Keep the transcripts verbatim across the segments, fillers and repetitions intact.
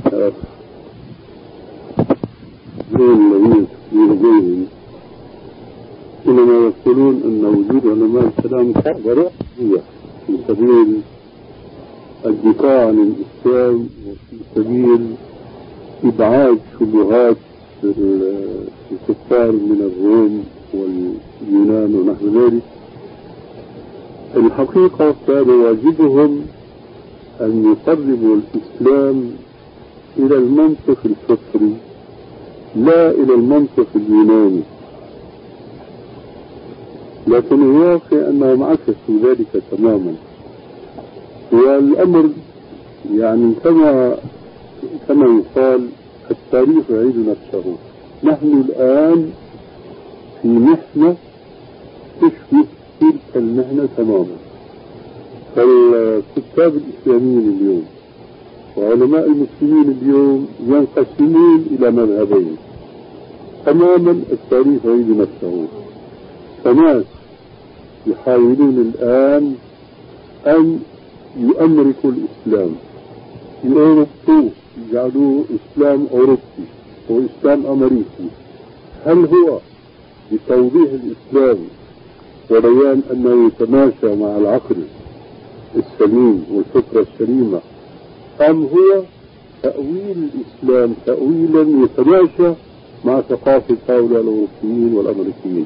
الذين لديهم حينما يقولون أن وجود علماء الكلام ضرورة في سبيل الدفاع عن الإسلام وفي سبيل إبعاد شبهات الكفار من الروم واليونان ونحو ذلك. الحقيقة كان واجبهم أن يقربوا الإسلام إلى المنطق الفطري لا إلى المنطق اليوناني، لكن الواقع أنهم عكسوا ذلك تماما. والأمر يعني كما كما يقال التاريخ يعيد نفسه. نحن الآن في محنة تشبه تلك المحنة تماما. فالكتاب الإسلاميين اليوم وعلماء المسلمين اليوم ينقسمون إلى مذهبين تماما. التاريخ يعيد نفسه. فناس يحاولون الآن أن يؤمركوا الإسلام، يأوروبوه، يجعلوه إسلام أوروبي وإسلام أمريكي. هل هو بتوضيح الإسلام وبيان أنه يتماشى مع العقل السليم والفطرة السليمة، أم هو تأويل الإسلام تأويلا يتماشى مع ثقافة هؤلاء الأوروبيين والأمريكيين؟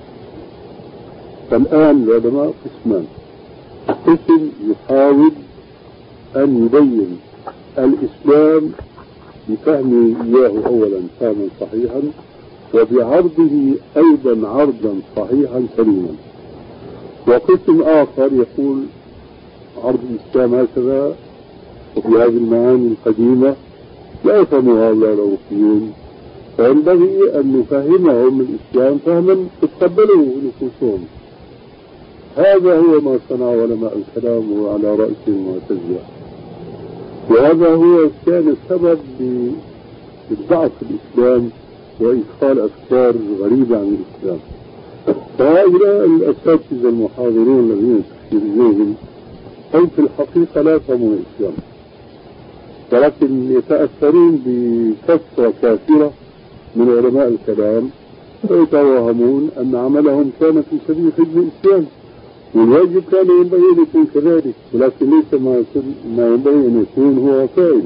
فالآن العلماء قسمان. قسم يحاول أن يبين الإسلام بفهمه إياه أولا فهما صحيحا، وبعرضه أيضا عرضا صحيحا سليما. وقسم آخر يقول عرض الإسلام هكذا وفي هذه المعاني القديمة لا يفهمها هؤلاء الأوروبيون، فينبغي أن نفهمهم الإسلام فهما تتقبله نفوسهم. هذا هو ما صنع علماء الكلام وعلى رأسهم المعتزلة، وهذا هو كان السبب بالضعف في الإسلام وإدخال أفكار غريبة عن الإسلام. فهؤلاء الأساتذة المحاضرون الذين تشير إليهم هم في الحقيقة لا يفهمون الإسلام، ولكن يتأثرون بكثرة كافرة من علماء الكلام ويتوهمون أن عملهم كان في سبيل خدمة الإسلام، والواجب كان ينبغي أن يكون كذلك، ولكن ليس ما ينبغي أن يكون هو فاعل.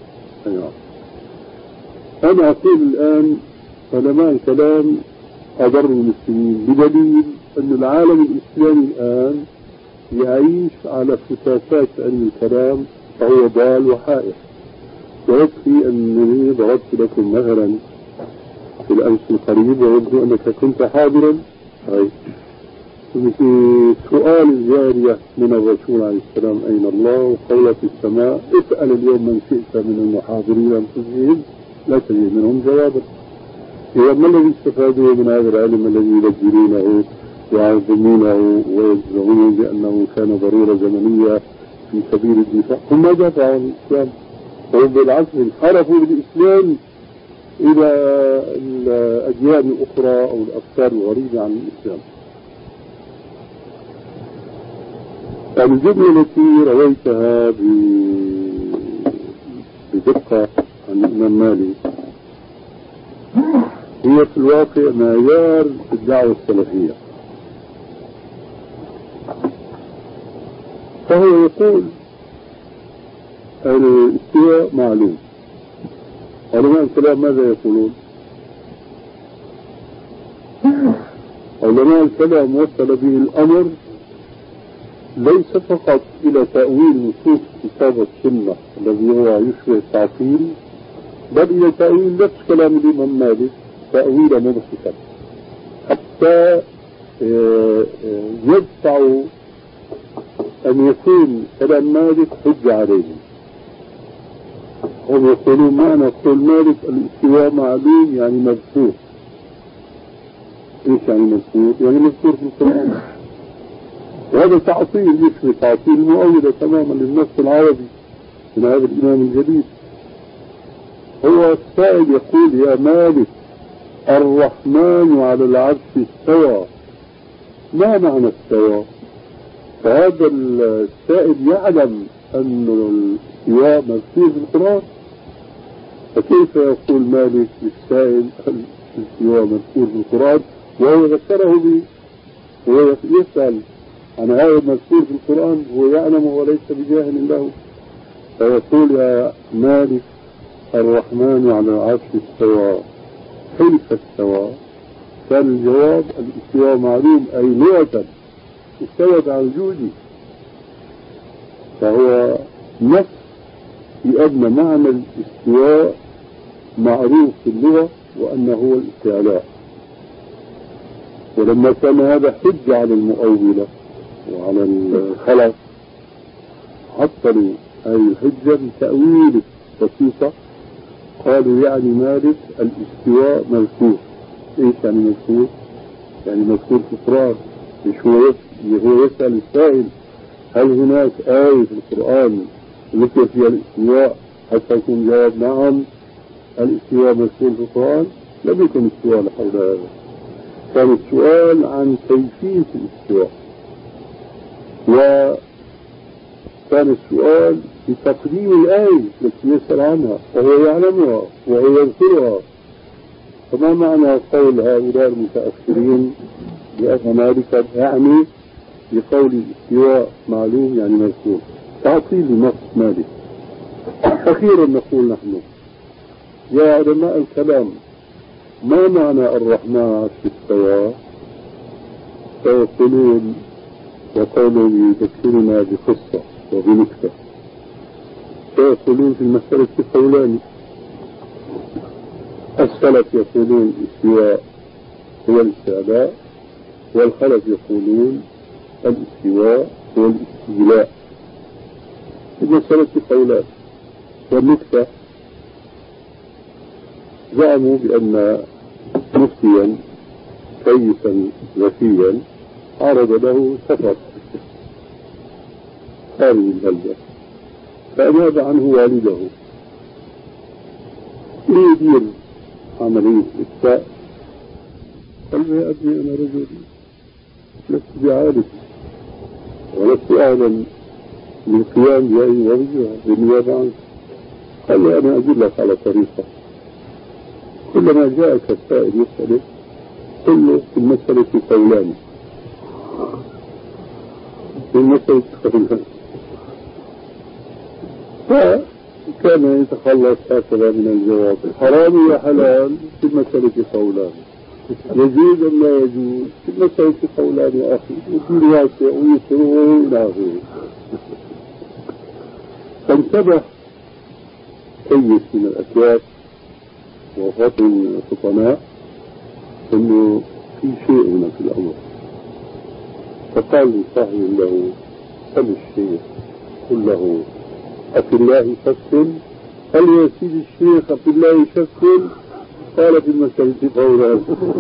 أنا أقول الآن علماء الكلام أضر المسلمين، بدليل أن العالم الإسلامي الآن يعيش على فتافات علم الكلام فهو ضال وحائر. ويكفي أنني ضربت لكم مثلا في الأمس القريب ويبدو أنك كنت حاضرا في سؤال الجارية من الرسول عليه السلام أين الله، وقولة في السماء. اسأل اليوم من شئت من المحاضرين أنفسهم لا تجد منهم جوابا. إذا ما الذي استفادوا من هذا العلم الذي يبجلونه ويعظمونه ويزعمون بأنه كان ضرورة زمنية في سبيل الدفاع؟ هم ما دافعوا عن الإسلام، هم بالعكس انحرفوا بالإسلام إلى الأديان الأخرى أو الأفكار الغريبة عن الإسلام. الجملة التي رويتها بدقة عن الإمام مالك هي في الواقع معيار الدعوة السلفية. فهو يقول الاستواء معلوم. علماء الكلام ماذا يقولون؟ علماء الكلام وصل به الأمر ليس فقط إلى تأويل نصوص كتاب السنة الذي هو يشبه التعطيل، بل إلى تأويل نفس كلام الإمام مالك تأويل مبسطا حتى يدفع أن يكون كلام مالك حجة عليهم. هم يقولون معنى قول مالك الاستواء معلوم يعني مذكور. ايش يعني مذكور؟ يعني مذكور في القرآن. وهذا تعطيل يشبه تعطيل مؤولة تماما للنص العربي من هذا الإمام الجديد. هو السائل يقول يا مالك الرحمن على العرش استوى، ما معنى استوى؟ فهذا السائل يعلم أن الاستواء مذكور في القرآن، فكيف يقول مالك للسائل الاستواء مذكور في القرآن وهو ذكره به، وهو يسأل عن هذا المذكور في القرآن هو يعلم وليس بجاهل له، فيقول يا مالك الرحمن على العرش استوى، كيف استوى؟ كان الجواب الاستواء معلوم أي لغة استوت على وجوده، فهو نص في أن معنى الاستواء معروف في اللغة وأنه هو الاستعلاء. ولما كان هذا حجة على المؤولة وعلى الخلق عطلوا هذه الحجة بتأويل بسيطة، قالوا يعني مالك الاستواء مذكور. ايش يعني مذكور؟ يعني مذكور في القرآن. مش هو يسأل السائل هل هناك آية في القرآن ذكر فيها الاستواء حتى يكون جواب نعم الاستواء مذكور في القرآن؟ لم يكن السؤال حول هذا، كان السؤال عن كيفية الاستواء، وكان السؤال بتقديم الآية التي يسأل عنها وهو يعلمها وهو يذكرها. فما معنى قول هؤلاء المتأخرين بأن مالكا يعني بقول الاستواء معلوم يعني مذكور؟ تعطيل لنص مالك. أخيرا نقول نحن يا علماء الكلام ما معنى الرحمن على استوى؟ فيقولون وقولوا يذكرنا بقصة وبنكتة، فيقولون في المسألة قولان. السلف يقولون الاستواء هو الاستعلاء، والخلف يقولون الاستواء هو الاستيلاء. في المسألة قولان. والنكتة زعموا بأن مفتيا كيسا ذكيا عرض له سفر خارج البلدة فأجاب عنه والده ليدير عملية إفتاء، قال له يا أبني أنا رجل لست بعالم ولست أعلم بالقيام بأي وظيفة بالنيابة عنك. قال له أنا أدلك على طريقة، كلما جاءك السائل يسألك قل له في المسألة قولان، في المسألة قولان. فكان يتخلص هكذا من الجواب حرام يا حلال في المسألة قولان، يجوز أم لا يجوز في المسألة قولان يا أخي، وفي واسع ويسره إلى آخره. فانتبه كيس من الأكياس وفطن الفطناء انه في شيء هنا في الامر، فقال لصاحب له سل الشيخ قل له أفي الله شك؟ قال يا سيدي الشيخ أفي الله شك؟ قال في المسألة قولا.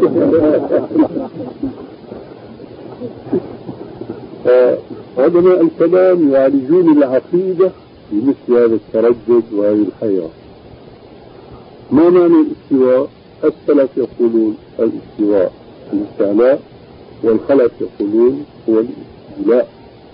علماء الكلام يعالجون العقيدة بمثل هذا التردد وهذه الحيرة. ما معنى الاستواء؟ السلف يقولون الاستواء الاستعلاء، والخلف يقولون هو الاستيلاء.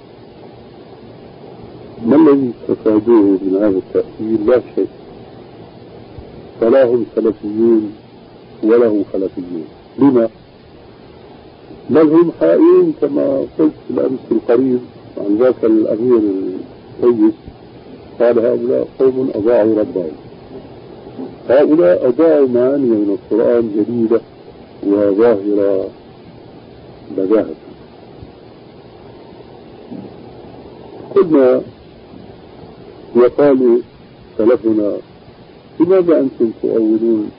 ما الذي استفادوه من هذا التأثير؟ لا شيء، فلا هم سلفيون ولا هم خلفيون. لما؟ بل هم حائرين كما قلت في الأمس القريب عن ذاك الأمير الكويس، قال هؤلاء قوم أضاعوا ربهم. هؤلاء أضاعوا معاني من القرآن جديدة وظاهرة بداهة. قلنا وقالوا سلفنا لماذا أنتم تؤولون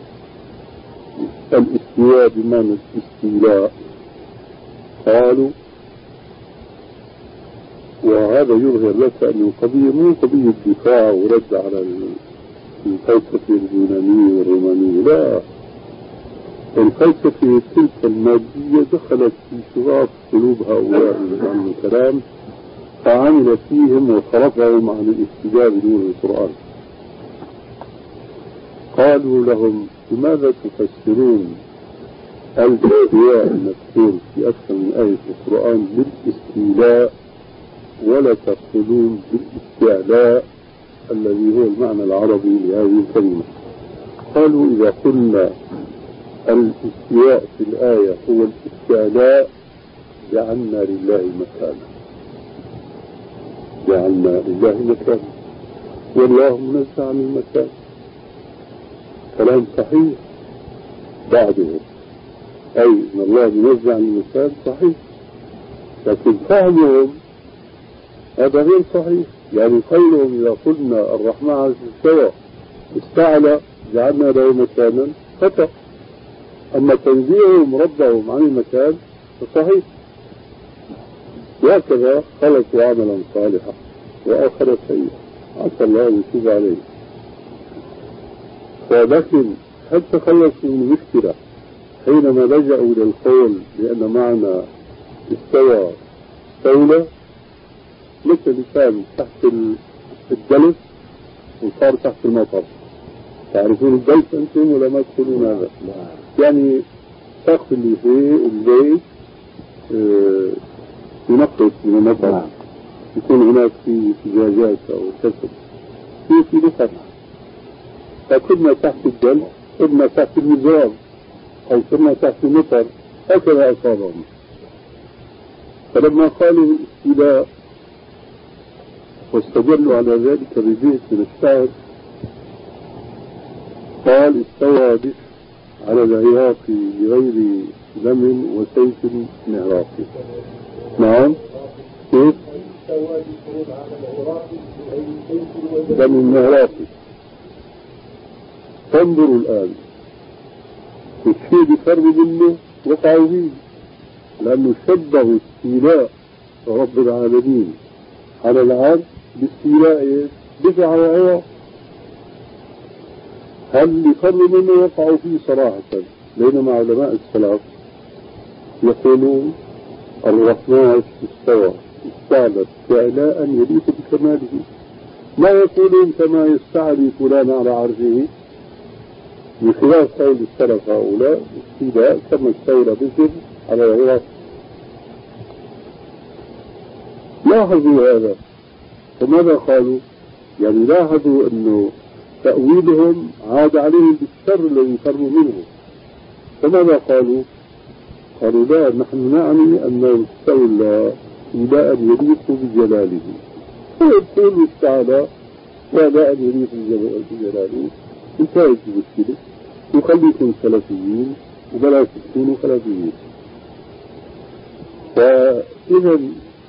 الاستواء بمعنى الاستيلاء؟ قالوا وهذا يظهر لك أن القضية مو قضية دفاع ورد على الفلسفة اليونانية والرومانية، لا، الفلسفة تلك المادية دخلت في شغاف قلوب هؤلاء عن الكلام فعمل فيهم وصرفهم عن الاستجابة بنور القرآن. قالوا لهم لماذا تفسرون الاستواء المذكور في أكثر من آية في القرآن بالاستيلاء ولا تقولون بالاستعلاء الذي هو المعنى العربي لهذه الكلمة. قالوا إذا قلنا الاستواء في الآية هو الاستعلاء جعلنا لله مكانا، جعلنا لله مكانا، والله منزه عن المكان. كلام صحيح بعده، أي أن الله منزه عن المكان صحيح، لكن فهمهم هذا غير صحيح. يعني قولهم إذا قلنا الرحمن على استوى استعلى جعلنا له مكانا خطأ، أما تنزيههم ربهم عن المكان فصحيح. وهكذا خلقوا عملا صالحا وآخر سيئا عسى الله أن يتوب عليه. ولكن هل تخلصوا من المشكلة حينما لجأوا إلى القول بأن معنى استوى استولى؟ مثل كان تحت الجلس وصار تحت المطر. تعرفون الجلس أنتم ولا ما تقولون هذا؟ يعني سقف اللي فيه البيت اه ينقص من المطر، يكون هناك في زجاجات أو كسر في في لفت، فكنا تحت الجلس كنا تحت المزراب أو كنا تحت المطر، هكذا أصابهم. فلما قالوا الاستيلاء واستدلوا على ذلك ببيت من الشعر قال استوى بش على العراق بغير دم وسيف مهراقي. نعم كيف؟ دم مهراقي. تنظروا الآن الشيء بفرق منه وقعوا فيه، لأنه شبهوا استيلاء رب العالمين على العرش باستيلاء بش على العراق. هل يفر منه وقعوا فيه صراحة، بينما علماء السلف يقولون الرحمن استوى استعلى استعلاء يليق بكماله، ما يقولون كما يستعلي فلان على عرشه، بخلاف قول السلف هؤلاء استيلاء كما استولى بشر على العراق. لاحظوا هذا، فماذا قالوا؟ يعني لاحظوا أنه تأويلهم عاد عليهم بالشر الذي فروا منه. فماذا قالوا؟ قالوا لا، نحن نعني أنه استولى استيلاء يليق بجلاله، ويقول تعالى ولا أن يليق بجلاله. انتهت المشكلة، وخليكم سلفيين وبلا تكونوا خلفيين. فإذا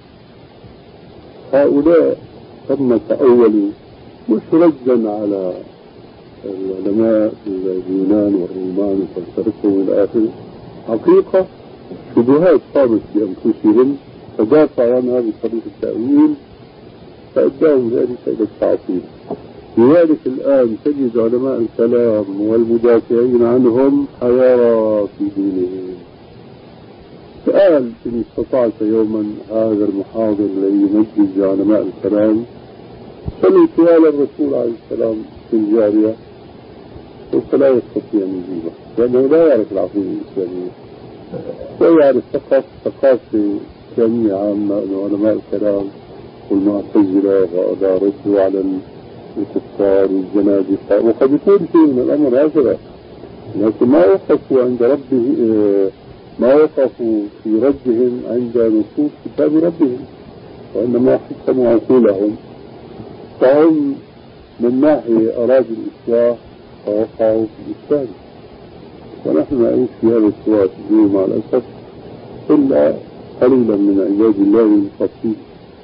هؤلاء ثم تأولوا مش ردا على العلماء اليونان والرومان وفلسفتهم إلى آخره، حقيقة شبهات قامت بأنفسهم فدافعوا عنها بطريقة التأويل فأداهم ذلك إلى التعطيل. لذلك الآن تجد علماء الكلام والمدافعين عنهم حيارى في دينهم. سأل إن استطعت يوما هذا المحاضر الذي يمجد علماء الكلام سألوا سؤال الرسول عليه السلام في الجارية، فلا يستطيع أن يجيبه لأنه لا يعرف العقيدة الإسلامية، لا يعرف فقط ثقافة إسلامية عامة أن علماء الكلام والمعتزلة وأدارته على الكفار والجنادقة، وقد يكون شيء من الأمر هكذا، لكن ما وقفوا عند ربه، ما وقفوا في ردهم عند نصوص كتاب ربهم، وإنما حكموا عقولهم. فهم من ناحية أرادوا الإصلاح فوقعوا في الإفساد، ونحن نعيش في هذا السواد اليوم مع الأسف إلا قليلا من عباد الله المخلصين.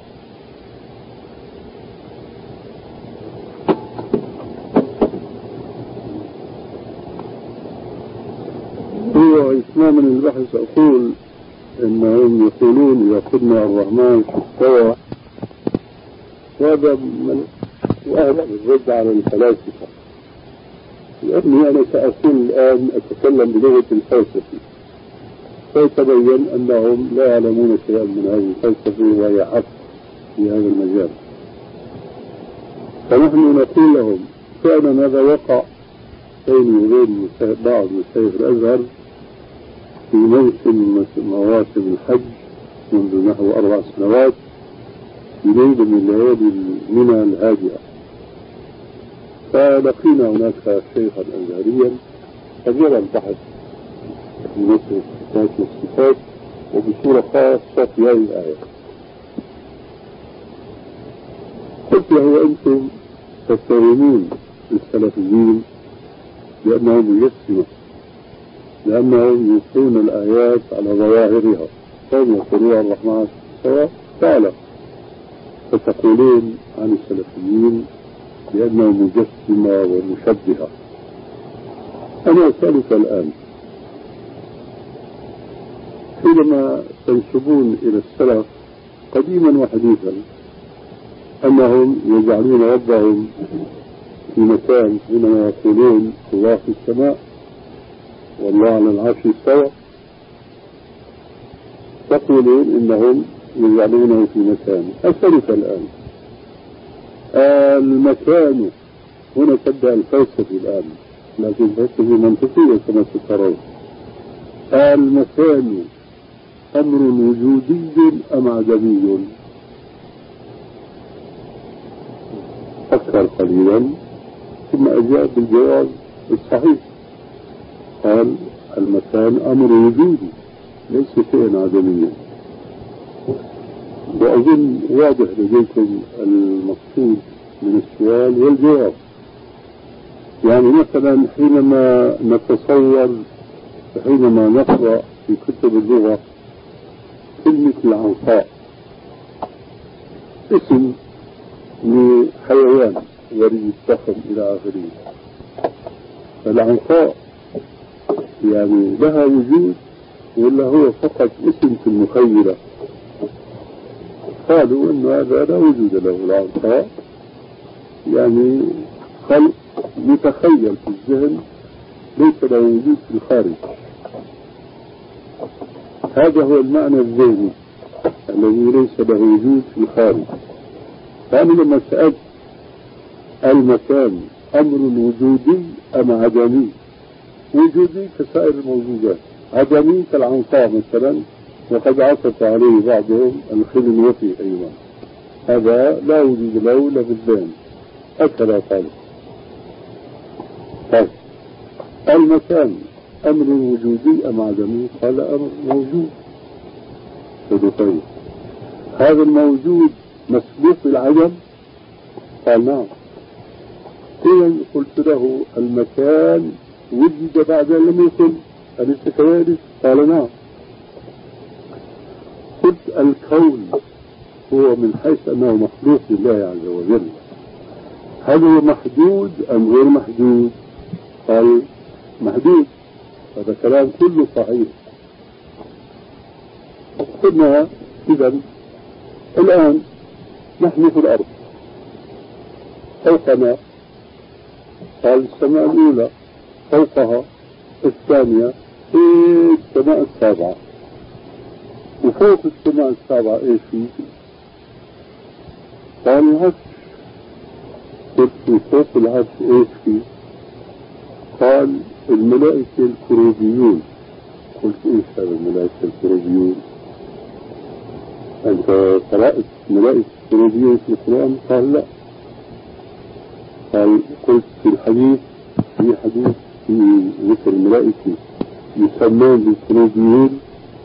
هو إتماما البحث أقول إنهم يقولون إذا قلنا الرحمن استوى، وهذا من وهذا الرد على الفلاسفة، لأني أنا سأقول الآن أتكلم بلغة الفلسفة فيتبين أنهم لا يعلمون شيئا من هذه الفلسفة وهي حق في هذا المجال. فنحن نقول لهم فعلا هذا وقع بيني وبين بعض مشايخ الأزهر في موسم مواسم الحج منذ نحو أربع سنوات في ليلة من ليالي منى الهادئة، فلقينا هناك شيخا أزهريا قد يرى البحث في نصف الصفات والصفات وبصورة خاصة في هذه الآية. قلت له أنتم تتهمون السلفيين لأنهم يجسمون، لأنهم يلقون الآيات على ظواهرها، قوم يقولون الرحمن سواء تعالى، فتقولون عن السلفيين لأنهم مجسمة ومشبهة. أنا أسألك الآن، حينما تنسبون إلى السلف قديما وحديثا أنهم يجعلون ربهم في مكان، حينما يقولون الله في السماء والله على العرش استوى، تقولون إنهم يجعلونه في مكان. أسألك الآن، المكان هنا تبدأ الفلسفة الآن، لكن الفلسفة منطقية كما ترون. المكان أمر وجودي أم عدمي؟ فكر قليلا ثم أجاب بالجواب الصحيح. قال المكان أمر وجودي ليس شيئا عدميا. وأظن واضح لديكم المقصود من السؤال والجواب. يعني مثلا حينما نتصور، حينما نقرأ في كتب اللغة كلمة العنقاء، اسم لحيوان وريد ضخم إلى آخره، العنقاء يعني لها وجود ولا هو فقط اسم في المخيلة؟ قالوا أن هذا لا وجود له، العنقاء يعني خلق متخيل في الذهن ليس له وجود في الخارج. هذا هو المعنى الذهني الذي ليس له وجود في الخارج. فأنا لما سألت المكان أمر وجودي أم عدمي؟ وجودي كسائر الموجودات، عدمي كالعنقاء مثلا، وقد عطف عليه بعضهم الخلنوتي أيضا، هذا لا وجود له لا في الذهن، هكذا قال. طيب المكان أمر وجودي أم عدمي؟ قال أمر موجود. طيب هذا الموجود مسبوق بالعدم؟ قال نعم. إذا قلت له المكان وجد بعد أن لم يكن، أليس كذلك؟ قال نعم. قلت الكون هو من حيث أنه مخلوق لله عز وجل، هل هو محدود أم غير محدود؟ قال محدود. هذا كلام كله صحيح. قلنا إذا الآن نحن في الأرض، فوقنا قال السماء الأولى، فوقها الثانية، في السماء السابعة، وفوق السماء السابعة ايش في؟ قال العرش. قلت فوق العرش ايش في؟ قال الملائكة الكروبيون. قلت ايش هذا الملائكة الكروبيون؟ انت قرأت ملائكة الكروبيون في القرآن؟ قال لا. قال قلت في الحديث، في حديث في ذكر الملائكة يسمون بالكروبيون؟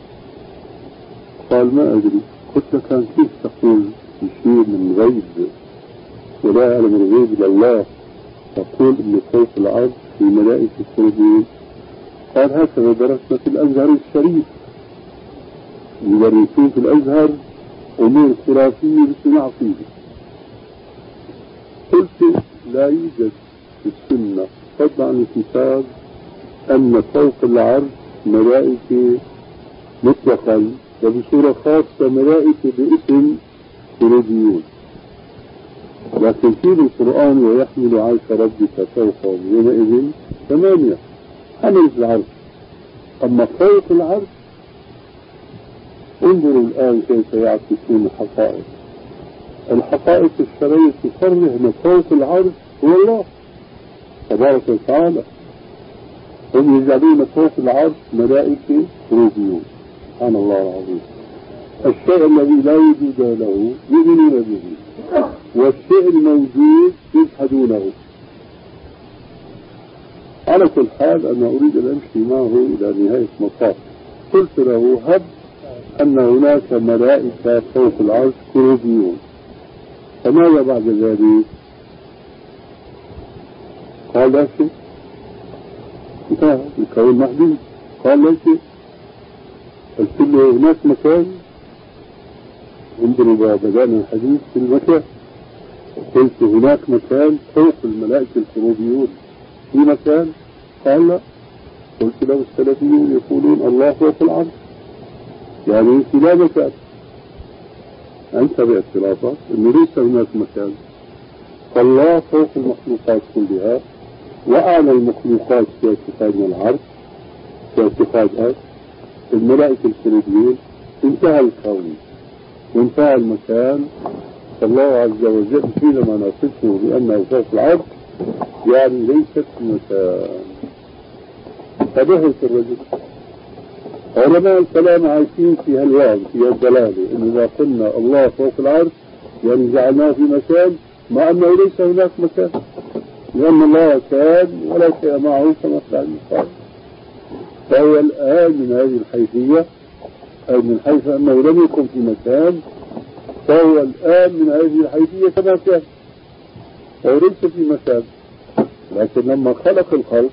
قال ما أدري. قلت له كان كيف تقول شيء من غيب ولا يعلم الغيب إلا الله تقول إن فوق العرش في ملائكة كروبيون؟ قال هكذا درسنا في الأزهر الشريف، يدرسون في الأزهر أمور خرافية بسمع فيه. قلت لا يوجد في السنة فضلا عن الكتاب أن فوق العرش ملائكة مطلقا وبصورة خاصة ملائكة باسم كروبيون، لكن في القرآن ويحمل عرش ربك فوقهم يومئذ ثمانية، حمل العرش. أما فوق العرش انظروا الآن كيف يعكسون الحقائق. الحقائق الشرعية تصرح أن فوق العرش هو الله تبارك وتعالى، هم يجعلون فوق العرش ملائكة كروبيون. سبحان الله العظيم. الشيء الذي لا وجود له يؤمنون به، والشيء الموجود يجحدونه. على كل حال أنا أريد أن أمشي معه إلى نهاية مطاف. قلت له هب أن هناك ملائكة فوق العرش كروبيون، فماذا بعد ذلك؟ قال لا شيء، انتهى الكون محدود. قال لا شيء. قلت له هناك مكان، انظروا بدأنا الحديث في المكان. قلت هناك مكان فوق الملائكة الكروبيون، في مكان؟ قال لا. قلت له السلفيون يقولون الله فوق العرش، يعني في لا مكان. أنت باعترافك أنه ليس هناك مكان، فالله فوق المخلوقات كلها، وأعلى المخلوقات في اعتقادنا العرش، في اعتقاد الملائكة الكروبيون. انتهى الكون وانتهى المكان، فالله عز وجل حينما نصفه بأنه فوق العرش يعني ليست مكان. فبهت الرجل. علماء الكلام عايشين في هالوهم، في هالدلالة، إن إذا قلنا الله فوق العرش يعني جعلناه في مكان، مع أنه ليس هناك مكان، لأن الله كان ولا شيء معه كما قال المصطفى. فهو الآن من هذه الحيثية، أي من حيث أنه لم يكن في مكان، فهو الآن من هذه الحيثية كما كان، فهو ليس في مكان. لكن لما خلق الخلق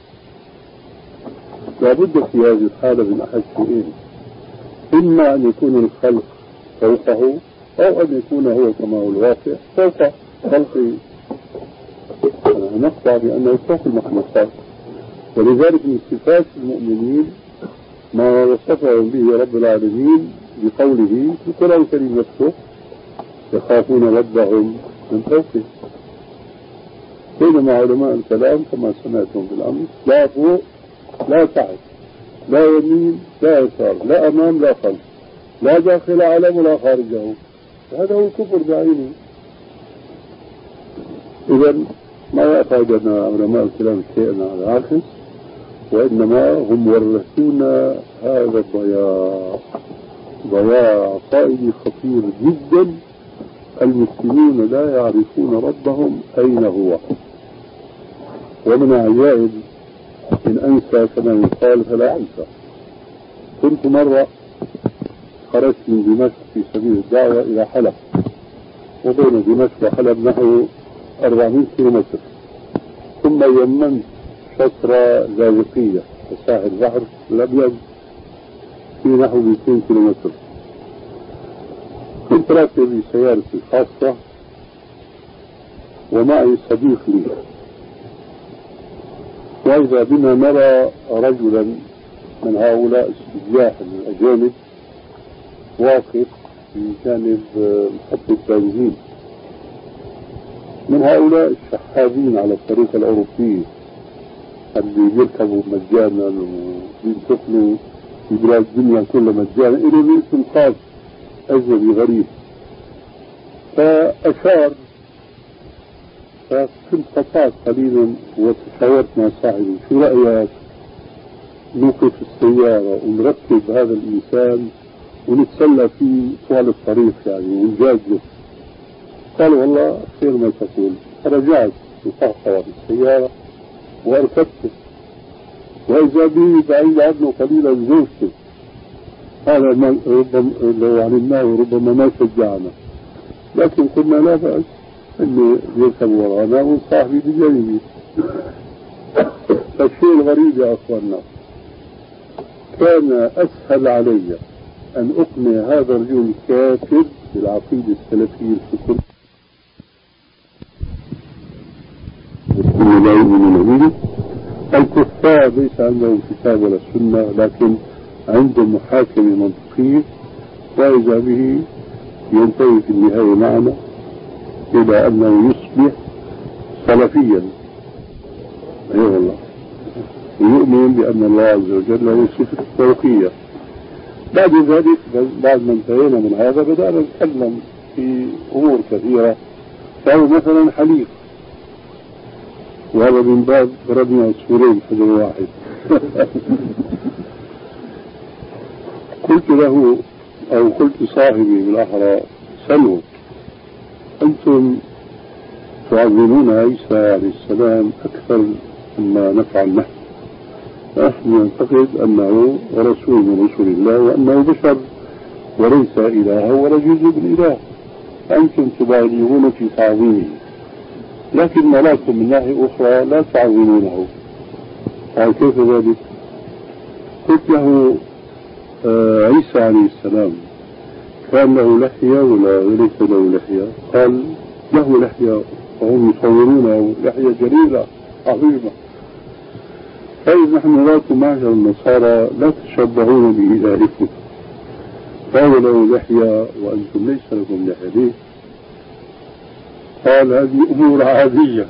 لابد في هذه الحالة من أحد شيئين: إما أن يكون الخلق فوقه، أو أن يكون هو كما هو الواقع فوق خلقه. نقطع بأنه فوق المخلوقات. ولذلك من صفات المؤمنين ما وصفهم به رب العالمين بقوله في القرآن الكريم نفسه: يخافون ربهم من فوقهم. بينما علماء الكلام كما سمعتم بالأمس لا فوق لا تحت، لا يمين لا يسار، لا أمام لا خلف، لا داخل عالم ولا خارجه. هذا هو الكفر بعينه. إذا ما أفادنا علماء الكلام شيئا على العكس، وإنما هم ورثونا هذا الضياع، ضياع عقائدي خطير جدا. المسلمون لا يعرفون ربهم أين هو. ومن عجائب إن أنسى كما يقال فلا أنسى. كنت مرة خرجت من دمشق في سبيل الدعوة إلى حلب، وبين دمشق وحلب نحو أربعمائة كيلومتر، ثم يمنت شطرة زاوية ساحل البحر الأبيض في نحو مئتين كيلومتر. كنت راكب بسيارتي الخاصة ومعي صديق لي، وإذا بنا نرى رجلا من هؤلاء السياح الأجانب واقف في جانب محطة بنزين، من هؤلاء الشحاذين على الطريق الأوروبي اللي بيركبوا مجانا وبينتقلوا في بلاد الدنيا كلها مجانا، إلى اسم خاص أجنبي غريب. فأشار، فكنت قطعت قليلا وتشاورت مع صاحبي: شو رأيك نوقف السيارة ونركب هذا الإنسان ونتسلى فيه طوال الطريق يعني ونجازه؟ قال: والله خير ما تقول. فرجعت وطهطها بالسيارة واركبته، وإذا به بعيد عنه قليلا زوجته. هذا ربما لو علمناه ربما ما شجعنا، لكن قلنا لا بأس انه يركب ورانا وصاحبي بجانبي. فالشيء الغريب يا اخواننا، كان اسهل علي ان اقنع هذا الرجل الكافر بالعقيدة السلفية الفكرية لا يؤمنون به. الكفار ليس عندهم كتاب ولا سنة، لكن عندهم محاكمة منطقية، وإذا به ينتهي في النهاية معنا إلى أنه يصبح سلفيا. أي أيوة والله، ويؤمن بأن الله عز وجل له صفة الفوقية. بعد ذلك بعد ما انتهينا من هذا بدأنا نتكلم في أمور كثيرة، فهو مثلا حليف، وهذا من باب رمي عصفورين بحجر واحد. قلت له أو قلت صاحبي بالأحرى: سلوا، أنتم تعظمون عيسى عليه السلام أكثر ما نفعل نحن. نحن نعتقد أنه رسول من رسل الله وأنه بشر وليس إلها ولا جزء من إله. أنتم تبالغون في تعظيمه، لكن نراكم من ناحية أخرى لا تعظمونه. قال كيف ذلك؟ قلت له آه عيسى عليه السلام كان له لحية ولا ليس له لحية؟ قال له لحية وهم يصورونه لحية جليلة عظيمة. طيب نحن نراكم معشر النصارى لا تشبهون بإلهكم، فهو له لحية وأنتم ليس لكم لحية. ليه؟ قال هذه أمور عادية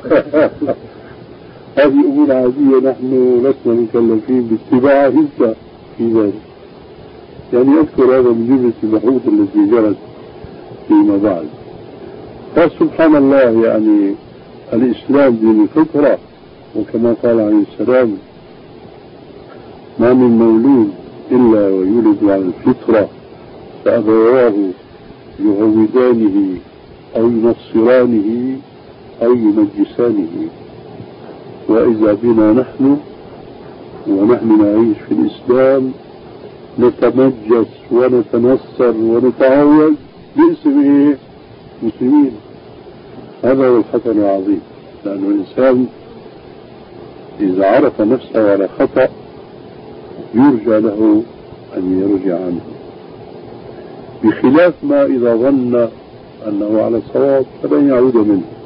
هذه أمور عادية، نحن لسنا مكلفين باتباع عيسى في ذلك. يعني أذكر هذا من جملة البحوث التي جرت فيما بعد. فسبحان الله، يعني الإسلام دين الفطرة، وكما قال عليه السلام ما من مولود إلا ويولد على الفطرة فأبواه يهودانه أو ينصرانه أو يمجسانه. وإذا بنا نحن ونحن نعيش في الإسلام نتمجس ونتنصر ونتعود باسم إيه؟ مسلمين. هذا هو الخطر العظيم، لأن الإنسان إذا عرف نفسه على خطأ يرجى له أن يرجع عنه، بخلاف ما إذا ظن أنه على صواب فلن يعود منه.